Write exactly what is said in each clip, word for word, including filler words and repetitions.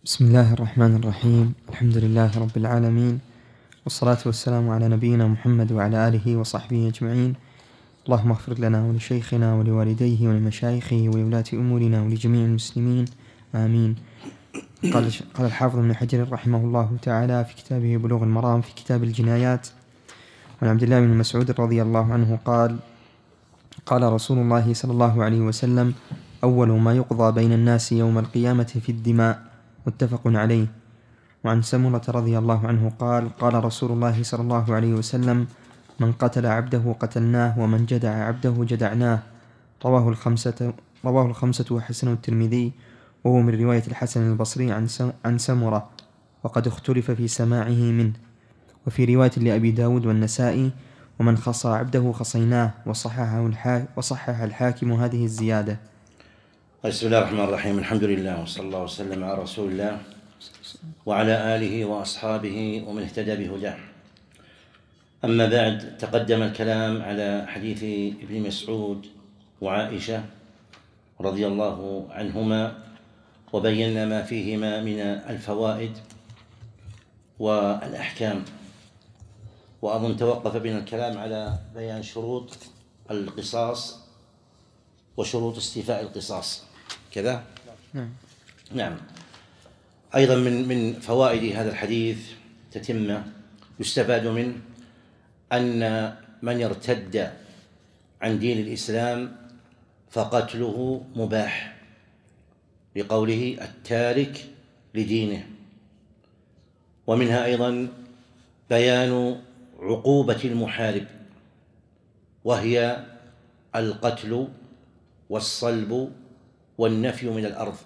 بسم الله الرحمن الرحيم. الحمد لله رب العالمين، والصلاة والسلام على نبينا محمد وعلى آله وصحبه أجمعين. اللهم اغفر لنا ولشيخنا ولوالديه ولمشايخه ولولاة أمورنا ولجميع المسلمين، آمين. قال قال الحافظ ابن حجر رحمه الله تعالى في كتابه بلوغ المرام في كتاب الجنايات عن عبد الله بن مسعود رضي الله عنه قال قال رسول الله صلى الله عليه وسلم: أول ما يقضى بين الناس يوم القيامة في الدماء، متفق عليه. وعن سمرة رضي الله عنه قال قال رسول الله صلى الله عليه وسلم: من قتل عبده قتلناه، ومن جدع عبده جدعناه. رواه الخمسة رواه الخمسة وحسنه الترمذي، وهو من رواية الحسن البصري عن عن سمرة، وقد اختلف في سماعه منه. وفي رواية لأبي داود والنسائي: ومن خصى عبده خصيناه، وصححه الحاكم, وصحح الحاكم هذه الزيادة. بسم الله الرحمن الرحيم. الحمد لله، وصلى الله وسلم على رسول الله وعلى آله وأصحابه ومن اهتدى بهداه. أما بعد، تقدم الكلام على حديث ابن مسعود وعائشة رضي الله عنهما، وبينا ما فيهما من الفوائد والأحكام. وأظن توقف بنا الكلام على بيان شروط القصاص وشروط استيفاء القصاص، كذا؟ نعم. نعم. أيضا من من فوائد هذا الحديث تتمة يستفاد منه أن من ارتد عن دين الإسلام فقتله مباح، لقوله التارك لدينه. ومنها أيضا بيان عقوبة المحارب، وهي القتل والصلب والنفي من الأرض.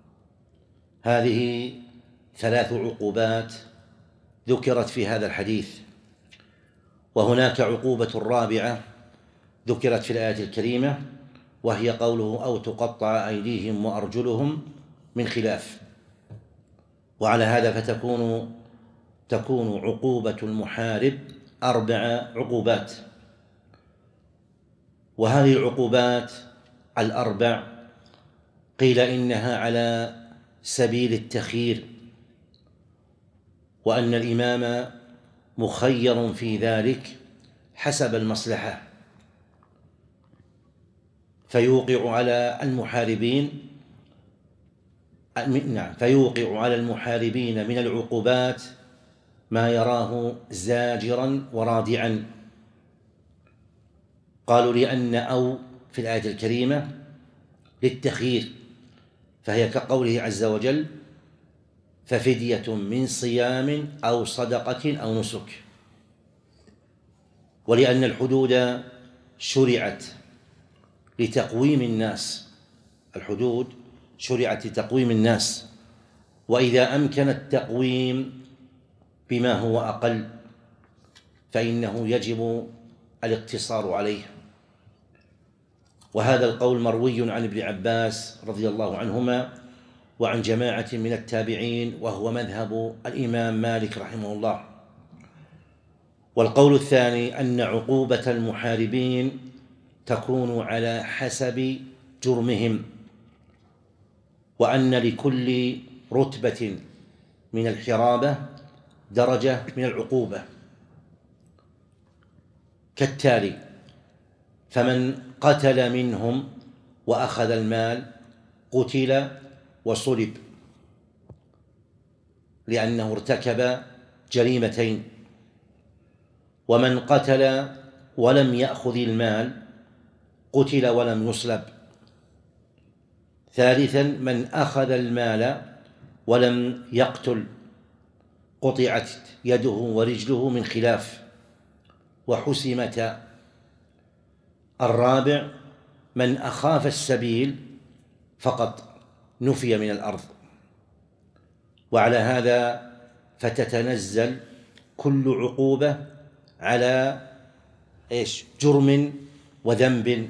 هذه ثلاث عقوبات ذكرت في هذا الحديث، وهناك عقوبة رابعة ذكرت في الآية الكريمة، وهي قوله: أو تقطع أيديهم وأرجلهم من خلاف. وعلى هذا فتكون تكون عقوبة المحارب أربع عقوبات. وهذه العقوبات الأربع قيل إنها على سبيل التخيير، وأن الإمام مخير في ذلك حسب المصلحة، فيوقع على المحاربين نعم فيوقع على المحاربين من العقوبات ما يراه زاجرا ورادعا. قالوا لأن أو في الآية الكريمة للتخيير، فهي كقوله عز وجل: ففدية من صيام أو صدقة أو نسك. ولأن الحدود شرعت لتقويم الناس، الحدود شرعت لتقويم الناس، وإذا أمكن التقويم بما هو أقل فإنه يجب الاقتصار عليه. وهذا القول مروي عن ابن عباس رضي الله عنهما وعن جماعة من التابعين، وهو مذهب الإمام مالك رحمه الله. والقول الثاني أن عقوبة المحاربين تكون على حسب جرمهم، وأن لكل رتبة من الحرابة درجة من العقوبة كالتالي: فمن قتل منهم وأخذ المال قتل وصلب، لأنه ارتكب جريمتين. ومن قتل ولم يأخذ المال قتل ولم يصلب. ثالثا: من أخذ المال ولم يقتل قطعت يده ورجله من خلاف وحسمتا. الرابع: من أخاف السبيل فقط نفي من الأرض. وعلى هذا فتتنزل كل عقوبة على إيش؟ جرم وذنب،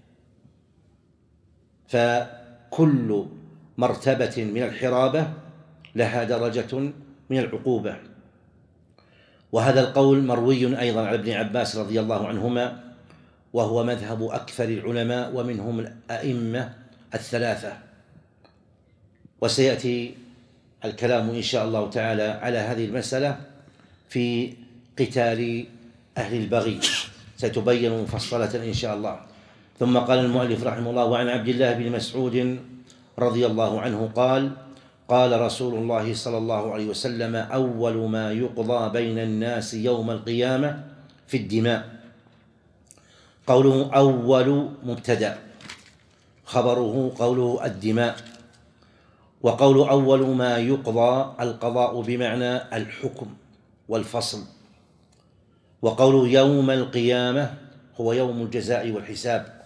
فكل مرتبة من الحرابة لها درجة من العقوبة. وهذا القول مروي أيضا عن ابن عباس رضي الله عنهما، وهو مذهب أكثر العلماء ومنهم الأئمة الثلاثة. وسيأتي الكلام إن شاء الله تعالى على هذه المسألة في قتال أهل البغي، ستبين مفصلة إن شاء الله. ثم قال المؤلف رحمه الله: وعن عبد الله بن مسعود رضي الله عنه قال: قال رسول الله صلى الله عليه وسلم: أول ما يقضى بين الناس يوم القيامة في الدماء. قوله أول مبتدأ، خبره قوله الدماء. وقول أول ما يقضى القضاء بمعنى الحكم والفصل. وقول يوم القيامة هو يوم الجزاء والحساب.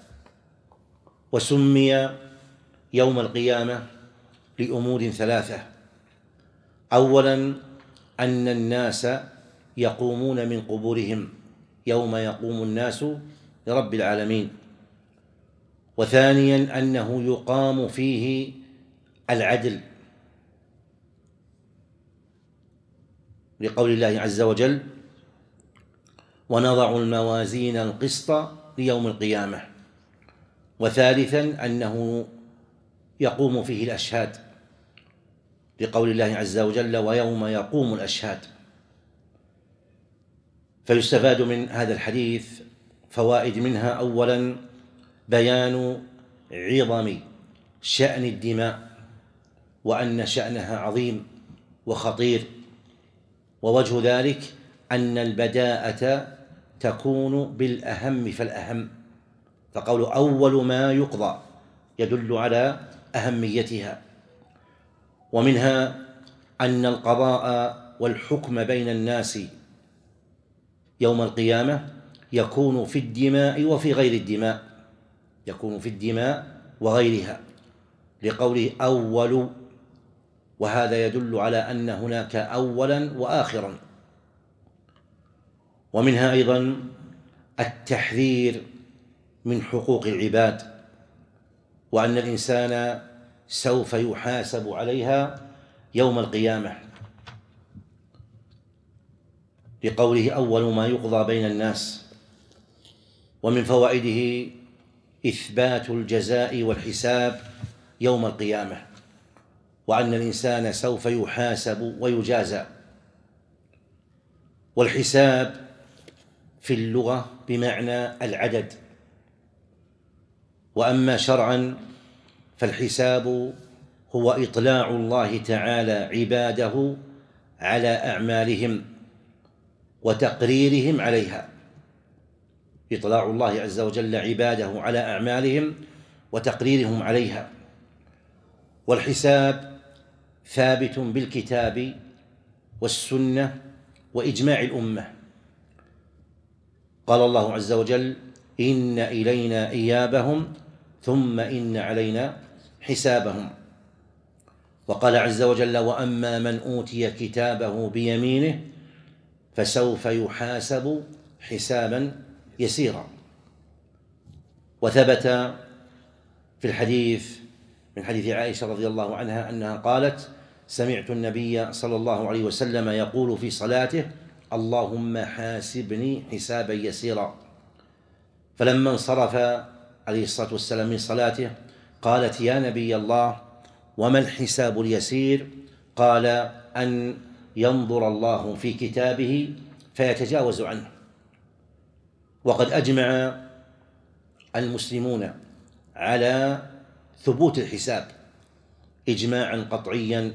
وسمي يوم القيامة لأمور ثلاثة: أولا أن الناس يقومون من قبورهم يوم يقوم الناس لرب العالمين. وثانيا أنه يقام فيه العدل لقول الله عز وجل: ونضع الموازين القسط ليوم القيامة. وثالثا أنه يقوم فيه الأشهاد لقول الله عز وجل: ويوم يقوم الأشهاد. فيستفاد من هذا الحديث فوائد، منها أولا بيان عظم شأن الدماء وأن شأنها عظيم وخطير، ووجه ذلك أن البداءة تكون بالأهم فالأهم، فقول أول ما يقضى يدل على أهميتها. ومنها أن القضاء والحكم بين الناس يوم القيامة يكون في الدماء وفي غير الدماء، يكون في الدماء وغيرها لقوله أول، وهذا يدل على أن هناك أولا وآخرا. ومنها أيضا التحذير من حقوق العباد، وأن الإنسان سوف يحاسب عليها يوم القيامة لقوله أول ما يقضى بين الناس. ومن فوائده إثبات الجزاء والحساب يوم القيامة، وأن الإنسان سوف يحاسب ويجازى. والحساب في اللغة بمعنى العدد، وأما شرعا فالحساب هو إطلاع الله تعالى عباده على أعمالهم وتقريرهم عليها، إطلاع الله عز وجل عباده على أعمالهم وتقريرهم عليها. والحساب ثابت بالكتاب والسنة وإجماع الأمة. قال الله عز وجل: إن إلينا إيابهم ثم إن علينا حسابهم. وقال عز وجل: وأما من أوتي كتابه بيمينه فسوف يحاسب حسابا يسيرا. وثبت في الحديث من حديث عائشة رضي الله عنها أنها قالت: سمعت النبي صلى الله عليه وسلم يقول في صلاته: اللهم حاسبني حسابا يسيرا. فلما انصرف عليه الصلاة والسلام من صلاته قالت: يا نبي الله، وما الحساب اليسير؟ قال: أن ينظر الله في كتابه فيتجاوز عنه. وقد أجمع المسلمون على ثبوت الحساب إجماعا قطعيا.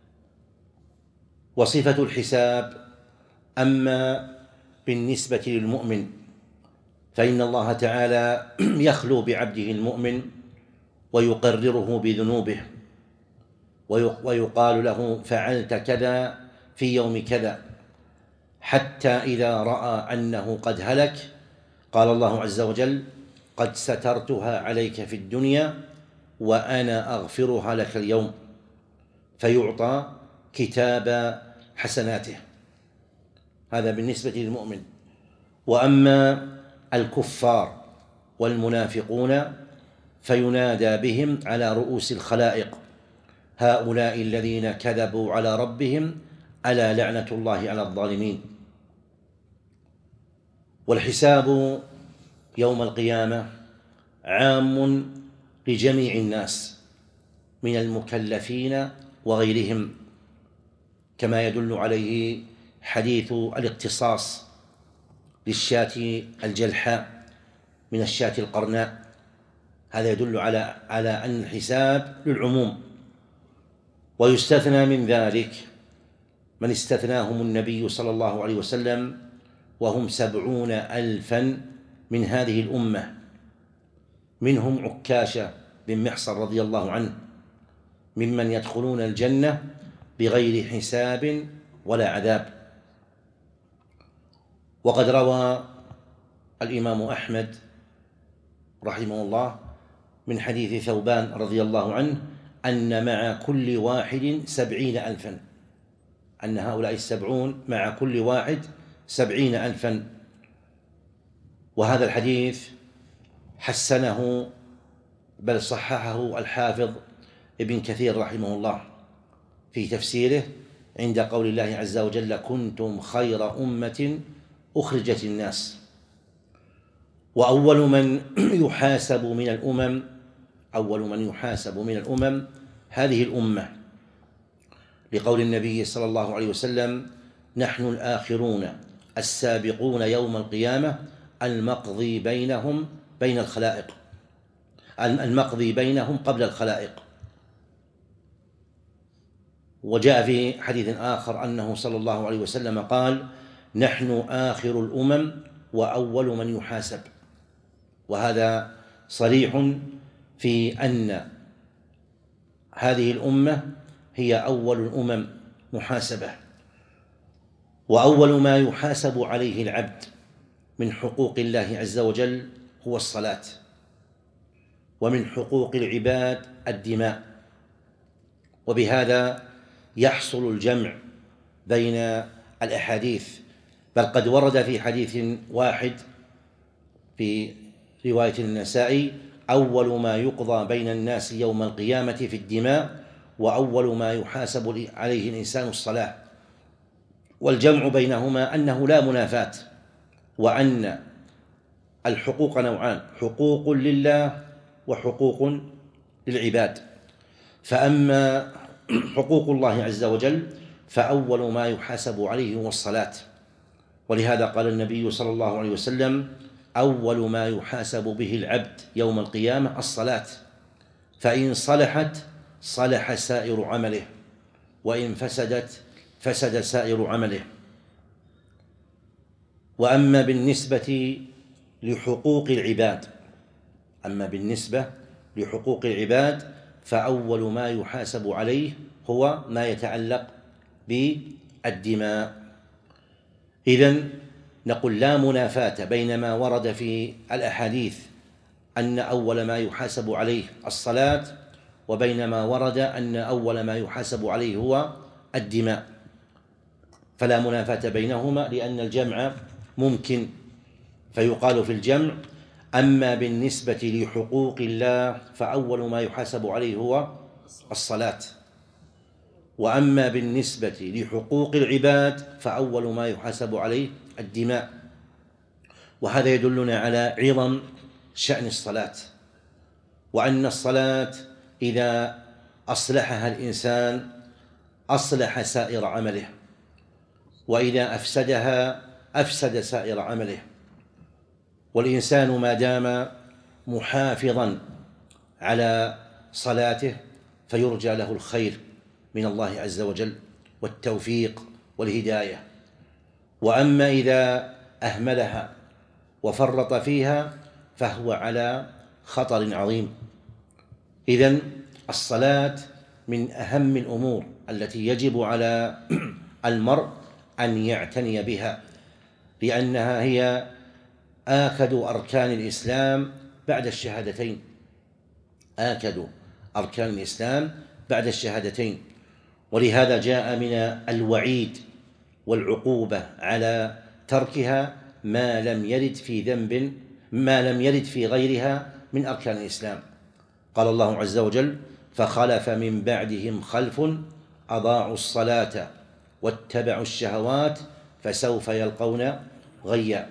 وصفة الحساب أما بالنسبة للمؤمن فإن الله تعالى يخلو بعبده المؤمن ويقرره بذنوبه ويقال له: فعلت كذا في يوم كذا، حتى إذا رأى أنه قد هلك قال الله عز وجل: قد سترتها عليك في الدنيا وأنا أغفرها لك اليوم، فيعطى كتاب حسناته. هذا بالنسبة للمؤمن. وأما الكفار والمنافقون فينادى بهم على رؤوس الخلائق: هؤلاء الذين كذبوا على ربهم ألا لعنة الله على الظالمين. والحساب يوم القيامة عام لجميع الناس من المكلفين وغيرهم، كما يدل عليه حديث الاقتصاص للشاة الجلحاء من الشاة القرناء. هذا يدل على على أن الحساب للعموم. ويستثنى من ذلك من استثناهم النبي صلى الله عليه وسلم، وهم سبعون ألفا من هذه الأمة، منهم عكاشة بن محصن رضي الله عنه، ممن يدخلون الجنة بغير حساب ولا عذاب. وقد روى الإمام أحمد رحمه الله من حديث ثوبان رضي الله عنه أن مع كل واحد سبعين ألفا، أن هؤلاء السبعون مع كل واحد سبعين ألفا. وهذا الحديث حسنه بل صححه الحافظ ابن كثير رحمه الله في تفسيره عند قول الله عز وجل: كنتم خير أمة أخرجت الناس. وأول من يحاسب من الأمم أول من يحاسب من الأمم هذه الأمة، لقول النبي صلى الله عليه وسلم: نحن الآخرون السابقون يوم القيامة المقضي بينهم بين الخلائق المقضي بينهم قبل الخلائق. وجاء في حديث آخر أنه صلى الله عليه وسلم قال: نحن آخر الأمم وأول من يحاسب. وهذا صريح في أن هذه الأمة هي أول الأمم محاسبة. وأول ما يحاسب عليه العبد من حقوق الله عز وجل هو الصلاة، ومن حقوق العباد الدماء. وبهذا يحصل الجمع بين الأحاديث، بل قد ورد في حديث واحد في رواية النسائي: أول ما يقضى بين الناس يوم القيامة في الدماء، وأول ما يحاسب عليه الإنسان الصلاة. والجمع بينهما أنه لا منافاة، وأن الحقوق نوعان: حقوق لله وحقوق للعباد. فأما حقوق الله عز وجل فأول ما يحاسب عليه هو الصلاة. ولهذا قال النبي صلى الله عليه وسلم: أول ما يحاسب به العبد يوم القيامة الصلاة، فإن صلحت صلح سائر عمله، وإن فسدت فسد سائر عمله. وأما بالنسبة لحقوق العباد أما بالنسبة لحقوق العباد فأول ما يحاسب عليه هو ما يتعلق بالدماء. إذن نقول لا منافاة بين ما ورد في الأحاديث أن أول ما يحاسب عليه الصلاة، وبين ما ورد أن أول ما يحاسب عليه هو الدماء، فلا منافاة بينهما لأن الجمع ممكن. فيقال في الجمع: أما بالنسبة لحقوق الله فأول ما يحاسب عليه هو الصلاة، وأما بالنسبة لحقوق العباد فأول ما يحاسب عليه الدماء. وهذا يدلنا على عظم شأن الصلاة، وأن الصلاة إذا أصلحها الإنسان أصلح سائر عمله، وإذا أفسدها أفسد سائر عمله. والإنسان ما دام محافظا على صلاته فيرجى له الخير من الله عز وجل والتوفيق والهداية. وأما إذا أهملها وفرط فيها فهو على خطر عظيم. إذن الصلاة من أهم الأمور التي يجب على المرء أن يعتني بها، لأنها هي آكد أركان الإسلام بعد الشهادتين آكد أركان الإسلام بعد الشهادتين. ولهذا جاء من الوعيد والعقوبة على تركها ما لم يرد في ذنب ما لم يرد في غيرها من أركان الإسلام. قال الله عز وجل: فخلف من بعدهم خلف أضاعوا الصلاة واتبعوا الشهوات فسوف يلقون غيا.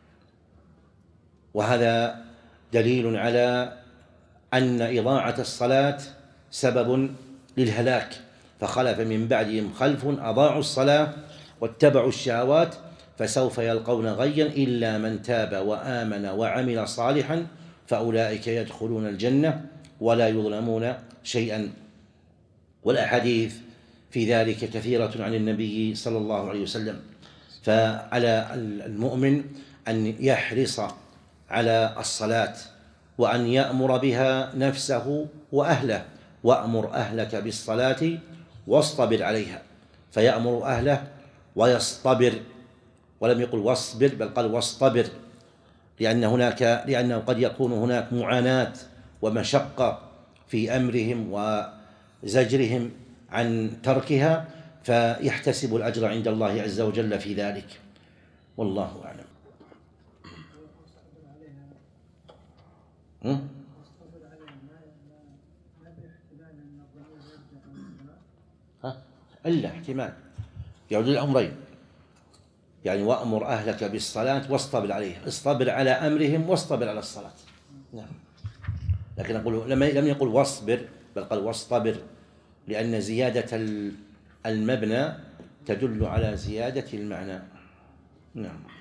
وهذا دليل على أن إضاعة الصلاة سبب للهلاك، فخلف من بعدهم خلف أضاعوا الصلاة واتبعوا الشهوات فسوف يلقون غيا إلا من تاب وآمن وعمل صالحا فأولئك يدخلون الجنة ولا يظلمون شيئا. والأحاديث في ذلك كثيرة عن النبي صلى الله عليه وسلم. فعلى المؤمن أن يحرص على الصلاة وأن يأمر بها نفسه وأهله. وأمر أهلك بالصلاة واصطبر عليها، فيأمر أهله ويصطبر، ولم يقل واصبر بل قال واصطبر، لأن هناك لأنه قد يكون هناك معاناة ومشقة في أمرهم وزجرهم عن تركها، فيحتسب الأجر عند الله عز وجل في ذلك، والله أعلم. م? ها؟ إلا احتمال يعود الأمرين، يعني وأمر أهلك بالصلاة واصطبر عليها، اصطبر على أمرهم واصطبر على الصلاة. نعم. لكن أقول لم يقل واصبر بل قال واصطبر، لأن زيادة المبنى تدل على زيادة المعنى. نعم.